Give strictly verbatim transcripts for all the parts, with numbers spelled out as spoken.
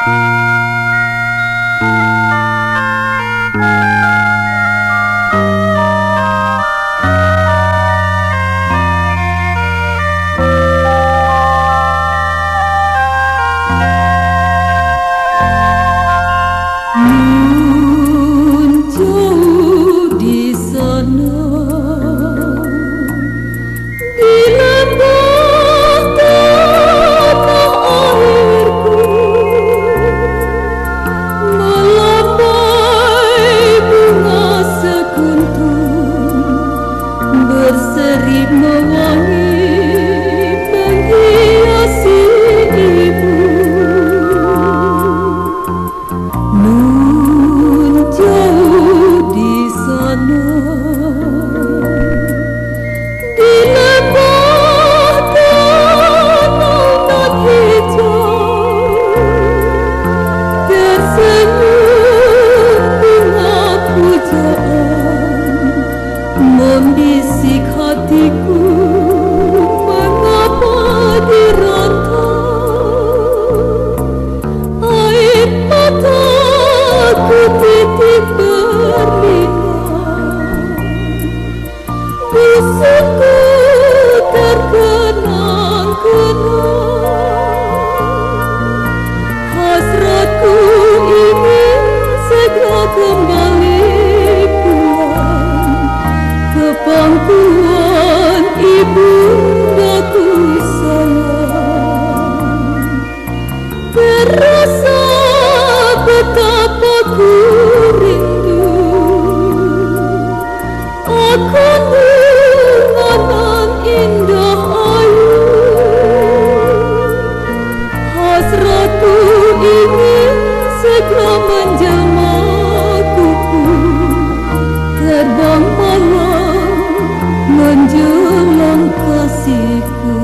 Membisik hatiku, mengapa dirantau? Air mataku titik berlinang, busukku terkenang-kenang. Hasratku ingin segera kembali ke pangkuan ibundaku sayang. Terasa betapa ku rindu akan bunga indah ayu. Hasratku ingin segera menjamaku terbang malam menjelang kasihku.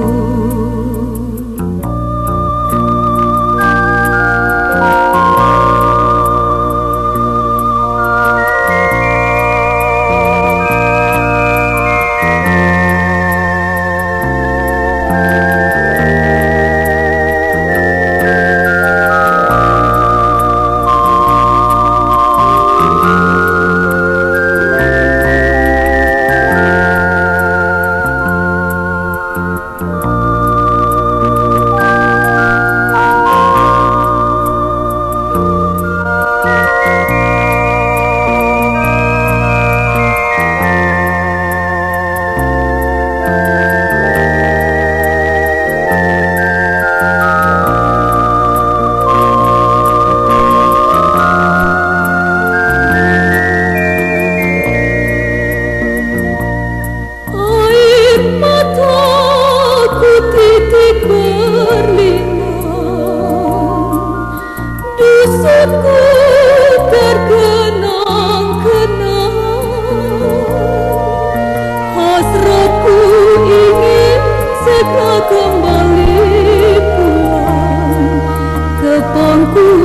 Busukku terkenang-kenang. Hasratku ingin segera kembali pulang ke pangkuan